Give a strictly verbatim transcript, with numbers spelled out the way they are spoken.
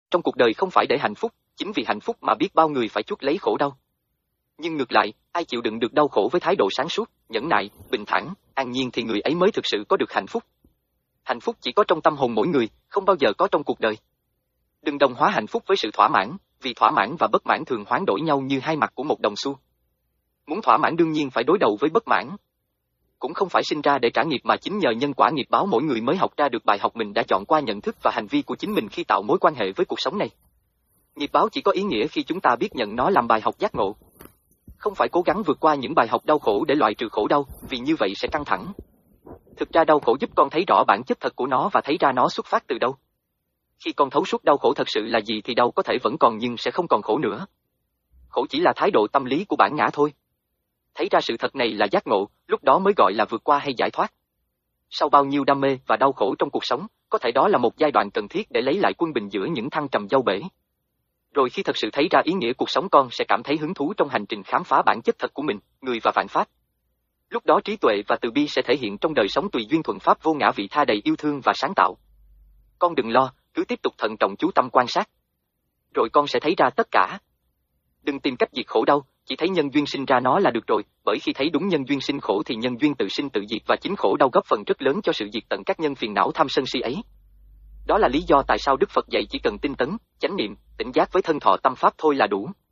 Trong cuộc đời không phải để hạnh phúc, chính vì hạnh phúc mà biết bao người phải chuốc lấy khổ đau. Nhưng ngược lại, ai chịu đựng được đau khổ với thái độ sáng suốt, nhẫn nại, bình thản, an nhiên thì người ấy mới thực sự có được hạnh phúc. Hạnh phúc chỉ có trong tâm hồn mỗi người, không bao giờ có trong cuộc đời. Đừng đồng hóa hạnh phúc với sự thỏa mãn, vì thỏa mãn và bất mãn thường hoán đổi nhau như hai mặt của một đồng xu. Muốn thỏa mãn đương nhiên phải đối đầu với bất mãn. Cũng không phải sinh ra để trả nghiệp mà chính nhờ nhân quả nghiệp báo mỗi người mới học ra được bài học mình đã chọn qua nhận thức và hành vi của chính mình khi tạo mối quan hệ với cuộc sống này. Nghiệp báo chỉ có ý nghĩa khi chúng ta biết nhận nó làm bài học giác ngộ. Không phải cố gắng vượt qua những bài học đau khổ để loại trừ khổ đau, vì như vậy sẽ căng thẳng. Thực ra đau khổ giúp con thấy rõ bản chất thật của nó và thấy ra nó xuất phát từ đâu. Khi con thấu suốt đau khổ thật sự là gì thì đau có thể vẫn còn nhưng sẽ không còn khổ nữa. Khổ chỉ là thái độ tâm lý của bản ngã thôi. Thấy ra sự thật này là giác ngộ, lúc đó mới gọi là vượt qua hay giải thoát. Sau bao nhiêu đam mê và đau khổ trong cuộc sống, có thể đó là một giai đoạn cần thiết để lấy lại quân bình giữa những thăng trầm dâu bể. Rồi khi thật sự thấy ra ý nghĩa cuộc sống con sẽ cảm thấy hứng thú trong hành trình khám phá bản chất thật của mình, người và vạn pháp. Lúc đó trí tuệ và từ bi sẽ thể hiện trong đời sống tùy duyên thuận pháp vô ngã vị tha đầy yêu thương và sáng tạo. Con đừng lo, cứ tiếp tục thận trọng chú tâm quan sát. Rồi con sẽ thấy ra tất cả. Đừng tìm cách diệt khổ đau, chỉ thấy nhân duyên sinh ra nó là được rồi, bởi khi thấy đúng nhân duyên sinh khổ thì nhân duyên tự sinh tự diệt và chính khổ đau góp phần rất lớn cho sự diệt tận các nhân phiền não tham sân si ấy. Đó là lý do tại sao Đức Phật dạy chỉ cần tinh tấn, chánh niệm, tỉnh giác với thân thọ tâm pháp thôi là đủ.